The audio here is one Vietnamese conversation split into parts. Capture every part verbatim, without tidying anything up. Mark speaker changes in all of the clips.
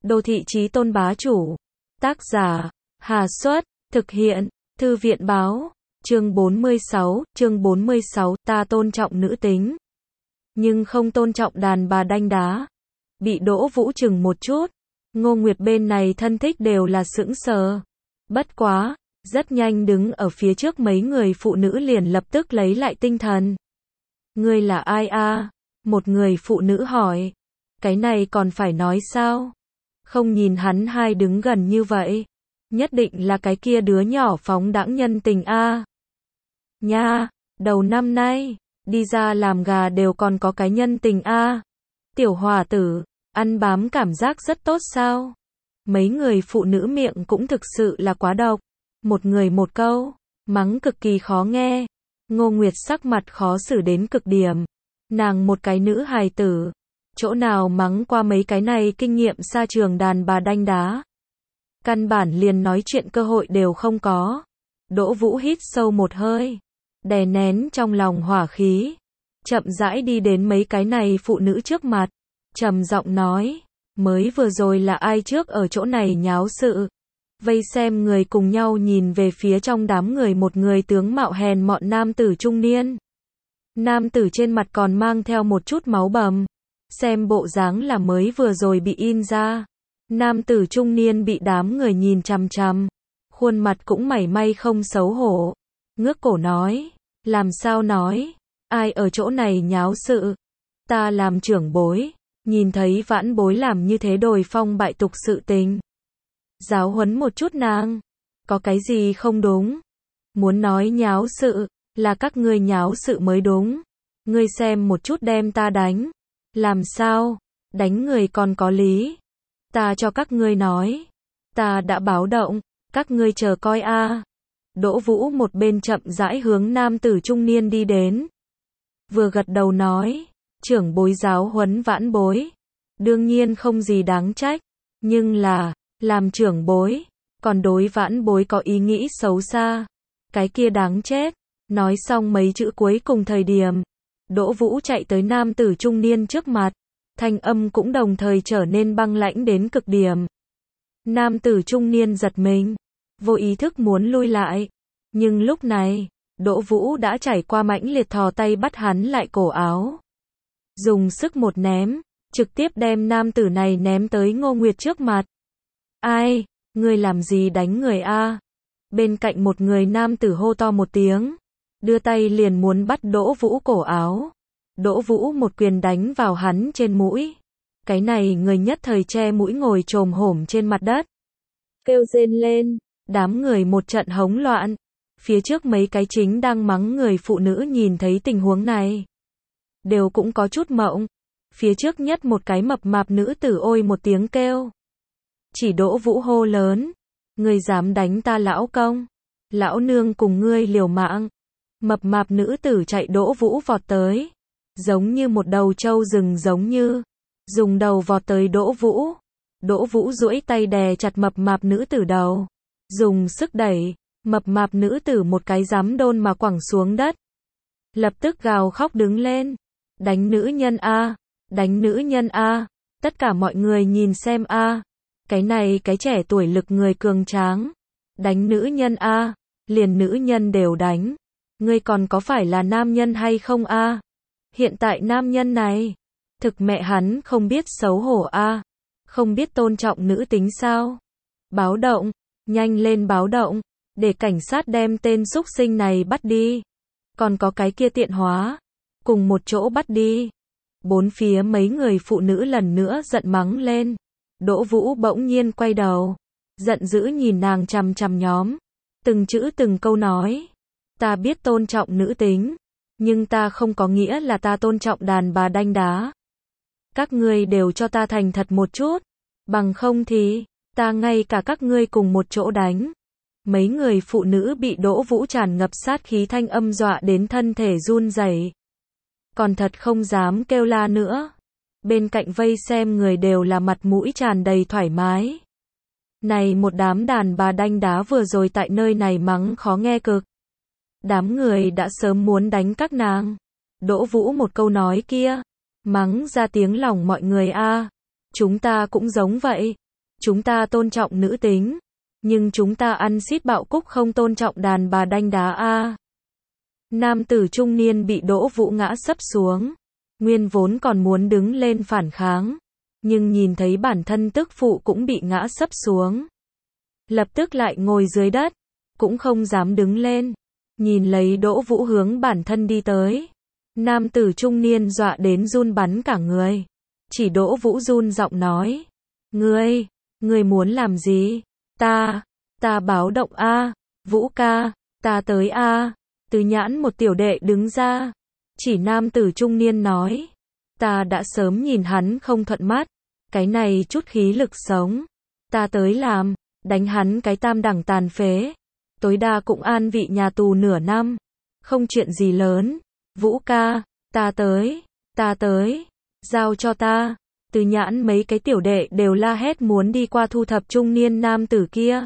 Speaker 1: Đô thị chí tôn bá chủ. Tác giả, Hà Xuất, thực hiện, Thư viện báo, chương bốn mươi sáu, chương bốn mươi sáu, ta tôn trọng nữ tính, nhưng không tôn trọng đàn bà đanh đá. Bị Đỗ Vũ chừng một chút, Ngô Nguyệt bên này thân thích đều là sững sờ. Bất quá, rất nhanh đứng ở phía trước mấy người phụ nữ liền lập tức lấy lại tinh thần. Ngươi là ai a? Một người phụ nữ hỏi. Cái này còn phải nói sao? Không nhìn hắn hai đứng gần như vậy, nhất định là cái kia đứa nhỏ phóng đãng nhân tình a. Nha, đầu năm nay, đi ra làm gà đều còn có cái nhân tình a. Tiểu hòa tử, ăn bám cảm giác rất tốt sao? Mấy người phụ nữ miệng cũng thực sự là quá độc. Một người một câu, mắng cực kỳ khó nghe. Ngô Nguyệt sắc mặt khó xử đến cực điểm. Nàng một cái nữ hài tử, chỗ nào mắng qua mấy cái này kinh nghiệm xa trường đàn bà đanh đá. Căn bản liền nói chuyện cơ hội đều không có. Đỗ Vũ hít sâu một hơi, đè nén trong lòng hỏa khí, chậm rãi đi đến mấy cái này phụ nữ trước mặt, trầm giọng nói, mới vừa rồi là ai trước ở chỗ này nháo sự? Vây xem người cùng nhau nhìn về phía trong đám người một người tướng mạo hèn mọn nam tử trung niên. Nam tử trên mặt còn mang theo một chút máu bầm, xem bộ dáng là mới vừa rồi bị in ra. Nam tử trung niên bị đám người nhìn chằm chằm, khuôn mặt cũng mảy may không xấu hổ, ngước cổ nói, làm sao nói, ai ở chỗ này nháo sự? Ta làm trưởng bối, nhìn thấy vãn bối làm như thế đồi phong bại tục sự tình, giáo huấn một chút nàng, có cái gì không đúng? Muốn nói nháo sự, là các ngươi nháo sự mới đúng. Ngươi xem một chút đem ta đánh, làm sao? Đánh người còn có lý. Ta cho các ngươi nói, ta đã báo động, các ngươi chờ coi a. Đỗ Vũ một bên chậm rãi hướng nam tử trung niên đi đến, vừa gật đầu nói, trưởng bối giáo huấn vãn bối, đương nhiên không gì đáng trách, nhưng là, làm trưởng bối, còn đối vãn bối có ý nghĩ xấu xa, cái kia đáng chết. Nói xong mấy chữ cuối cùng thời điểm, Đỗ Vũ chạy tới nam tử trung niên trước mặt, thanh âm cũng đồng thời trở nên băng lãnh đến cực điểm. Nam tử trung niên giật mình, vô ý thức muốn lui lại, nhưng lúc này, Đỗ Vũ đã trải qua mãnh liệt thò tay bắt hắn lại cổ áo. Dùng sức một ném, trực tiếp đem nam tử này ném tới Ngô Nguyệt trước mặt. Ai, ngươi làm gì đánh người a? Bên cạnh một người nam tử hô to một tiếng, đưa tay liền muốn bắt Đỗ Vũ cổ áo. Đỗ Vũ một quyền đánh vào hắn trên mũi. Cái này người nhất thời che mũi ngồi chồm hổm trên mặt đất, kêu rên lên, đám người một trận hống loạn. Phía trước mấy cái chính đang mắng người phụ nữ nhìn thấy tình huống này, đều cũng có chút mộng. Phía trước nhất một cái mập mạp nữ tử ôi một tiếng kêu, chỉ Đỗ Vũ hô lớn, ngươi dám đánh ta lão công, lão nương cùng ngươi liều mạng. Mập mạp nữ tử chạy Đỗ Vũ vọt tới, giống như một đầu trâu rừng giống như, dùng đầu vọt tới Đỗ Vũ. Đỗ Vũ duỗi tay đè chặt mập mạp nữ tử đầu, dùng sức đẩy, mập mạp nữ tử một cái giám đôn mà quẳng xuống đất. Lập tức gào khóc đứng lên, đánh nữ nhân a, đánh nữ nhân a, tất cả mọi người nhìn xem a, cái này cái trẻ tuổi lực người cường tráng, đánh nữ nhân a, liền nữ nhân đều đánh. Ngươi còn có phải là nam nhân hay không a? Hiện tại nam nhân này, thực mẹ hắn không biết xấu hổ a, không biết tôn trọng nữ tính sao? Báo động, nhanh lên báo động, để cảnh sát đem tên xúc sinh này bắt đi. Còn có cái kia tiện hóa, cùng một chỗ bắt đi. Bốn phía mấy người phụ nữ lần nữa giận mắng lên. Đỗ Vũ bỗng nhiên quay đầu, giận dữ nhìn nàng chằm chằm nhóm, từng chữ từng câu nói. Ta biết tôn trọng nữ tính, nhưng ta không có nghĩa là ta tôn trọng đàn bà đanh đá. Các ngươi đều cho ta thành thật một chút, bằng không thì, ta ngay cả các ngươi cùng một chỗ đánh. Mấy người phụ nữ bị Đỗ Vũ tràn ngập sát khí thanh âm dọa đến thân thể run rẩy, còn thật không dám kêu la nữa. Bên cạnh vây xem người đều là mặt mũi tràn đầy thoải mái. Này một đám đàn bà đanh đá vừa rồi tại nơi này mắng khó nghe cực. Đám người đã sớm muốn đánh các nàng. Đỗ Vũ một câu nói kia, mắng ra tiếng lòng mọi người a, chúng ta cũng giống vậy, Chúng ta tôn trọng nữ tính, nhưng chúng ta ăn xít bạo cúc không tôn trọng đàn bà đanh đá a. Nam tử trung niên bị Đỗ Vũ ngã sấp xuống. Nguyên vốn còn muốn đứng lên phản kháng, nhưng nhìn thấy bản thân tức phụ cũng bị ngã sấp xuống. Lập tức lại ngồi dưới đất, cũng không dám đứng lên. Nhìn lấy Đỗ Vũ hướng bản thân đi tới. Nam tử trung niên dọa đến run bắn cả người. Chỉ Đỗ Vũ run giọng nói. Ngươi, ngươi muốn làm gì? Ta, ta báo động a, Vũ ca, ta tới a. Từ Nhãn một tiểu đệ đứng ra. Chỉ nam tử trung niên nói. Ta đã sớm nhìn hắn không thuận mắt. Cái này chút khí lực sống. Ta tới làm, đánh hắn cái tam đẳng tàn phế. Tối đa cũng an vị nhà tù nửa năm. Không chuyện gì lớn. Vũ ca, ta tới, ta tới, giao cho ta. Từ Nhãn mấy cái tiểu đệ đều la hét muốn đi qua thu thập trung niên nam tử kia.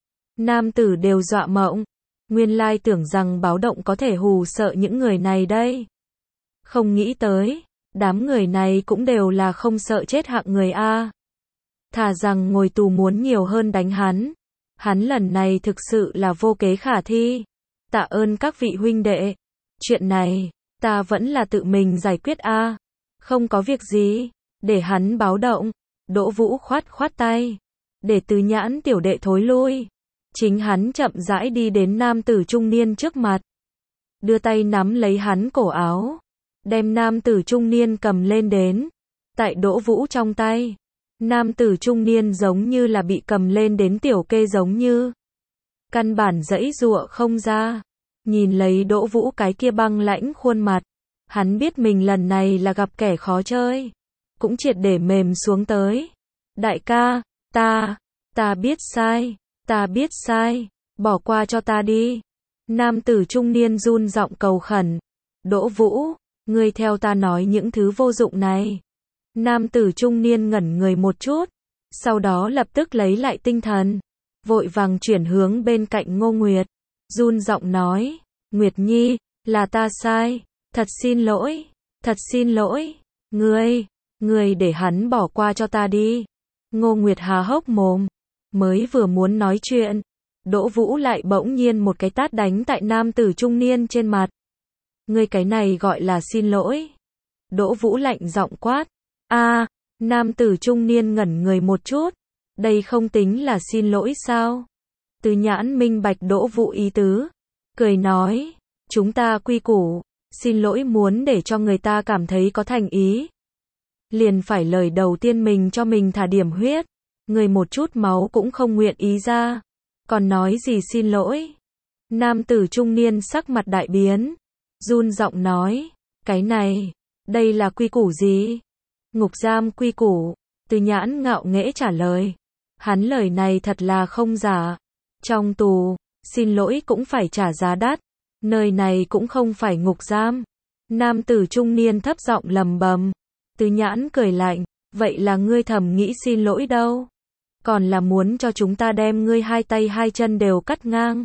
Speaker 1: Nam tử đều dọa mộng. Nguyên lai tưởng rằng báo động có thể hù sợ những người này đây. Không nghĩ tới, đám người này cũng đều là không sợ chết hạng người a. Thà rằng ngồi tù muốn nhiều hơn đánh hắn. Hắn lần này thực sự là vô kế khả thi. Tạ ơn các vị huynh đệ. Chuyện này, ta vẫn là tự mình giải quyết a. Không có việc gì, để hắn báo động. Đỗ Vũ khoát khoát tay. Để Từ Nhãn tiểu đệ thối lui. Chính hắn chậm rãi đi đến nam tử trung niên trước mặt. Đưa tay nắm lấy hắn cổ áo. Đem nam tử trung niên cầm lên đến. Tại Đỗ Vũ trong tay. Nam tử trung niên giống như là bị cầm lên đến tiểu kê giống như. Căn bản giãy giụa không ra. Nhìn lấy Đỗ Vũ cái kia băng lãnh khuôn mặt. Hắn biết mình lần này là gặp kẻ khó chơi. Cũng triệt để mềm xuống tới. Đại ca, ta, ta biết sai, ta biết sai, bỏ qua cho ta đi. Nam tử trung niên run giọng cầu khẩn. Đỗ Vũ, ngươi theo ta nói những thứ vô dụng này. Nam tử trung niên ngẩn người một chút. Sau đó lập tức lấy lại tinh thần. Vội vàng chuyển hướng bên cạnh Ngô Nguyệt. Run giọng nói. Nguyệt Nhi, là ta sai. Thật xin lỗi, thật xin lỗi. Ngươi, ngươi để hắn bỏ qua cho ta đi. Ngô Nguyệt há hốc mồm. Mới vừa muốn nói chuyện. Đỗ Vũ lại bỗng nhiên một cái tát đánh tại nam tử trung niên trên mặt. Ngươi cái này gọi là xin lỗi. Đỗ Vũ lạnh giọng quát. A, nam tử trung niên ngẩn người một chút. Đây không tính là xin lỗi sao? Từ Nhãn minh bạch Đỗ Vũ ý tứ. Cười nói. Chúng ta quy củ. Xin lỗi muốn để cho người ta cảm thấy có thành ý. Liền phải lời đầu tiên mình cho mình thả điểm huyết. Người một chút máu cũng không nguyện ý ra. Còn nói gì xin lỗi? Nam tử trung niên sắc mặt đại biến. Run giọng nói. Cái này, đây là quy củ gì? Ngục giam quy củ. Từ Nhãn ngạo nghễ trả lời. Hắn lời này thật là không giả. Trong tù, xin lỗi cũng phải trả giá đắt. Nơi này cũng không phải ngục giam. Nam tử trung niên thấp giọng lầm bầm. Từ Nhãn cười lạnh. Vậy là ngươi thầm nghĩ xin lỗi đâu? Còn là muốn cho chúng ta đem ngươi hai tay hai chân đều cắt ngang.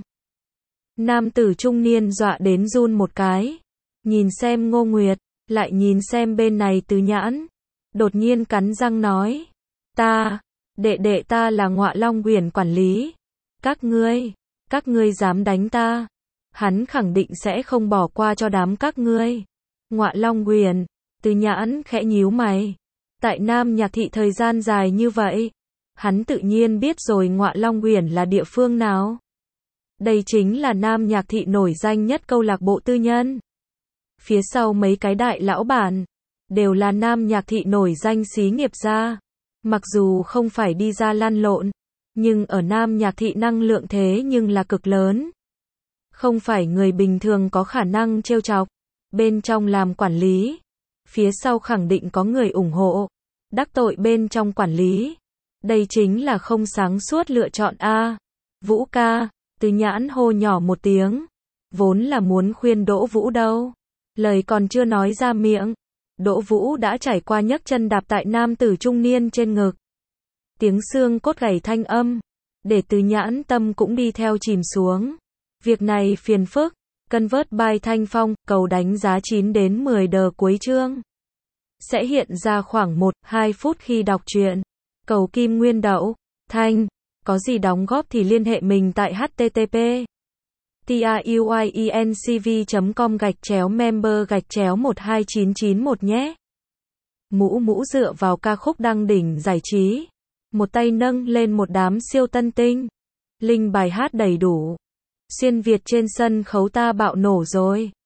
Speaker 1: Nam tử trung niên dọa đến run một cái. Nhìn xem Ngô Nguyệt. Lại nhìn xem bên này Từ Nhãn. Đột nhiên cắn răng nói. Ta, đệ đệ ta là Ngọa Long Uyển quản lý. Các ngươi, các ngươi dám đánh ta. Hắn khẳng định sẽ không bỏ qua cho đám các ngươi. Ngọa Long Uyển. Từ Nhãn khẽ nhíu mày. Tại Nam Nhạc Thị thời gian dài như vậy. Hắn tự nhiên biết rồi Ngọa Long Uyển là địa phương nào. Đây chính là Nam Nhạc Thị nổi danh nhất câu lạc bộ tư nhân. Phía sau mấy cái đại lão bản. Đều là Nam Nhạc Thị nổi danh xí nghiệp gia. Mặc dù không phải đi ra lăn lộn. Nhưng ở Nam Nhạc Thị năng lượng thế nhưng là cực lớn. Không phải người bình thường có khả năng trêu chọc. Bên trong làm quản lý. Phía sau khẳng định có người ủng hộ. Đắc tội bên trong quản lý. Đây chính là không sáng suốt lựa chọn a. Vũ ca, Từ Nhãn hô nhỏ một tiếng. Vốn là muốn khuyên Đỗ Vũ đâu. Lời còn chưa nói ra miệng. Đỗ Vũ đã trải qua nhấc chân đạp tại nam tử trung niên trên ngực. Tiếng xương cốt gảy thanh âm. Để Từ Nhãn tâm cũng đi theo chìm xuống. Việc này phiền phức. Convert by Thanh Phong, cầu đánh giá chín đến mười đờ cuối chương. Sẽ hiện ra khoảng một đến hai phút khi đọc truyện. Cầu kim nguyên đậu. Thanh, có gì đóng góp thì liên hệ mình tại http tiuyencv chấm com gạch chéo member gạch chéo một hai chín chín một nhé. Mũ mũ dựa vào ca khúc đăng đỉnh giải trí. Một tay nâng lên một đám siêu tân tinh. Link bài hát đầy đủ. Xuyên Việt trên sân khấu ta bạo nổ rồi.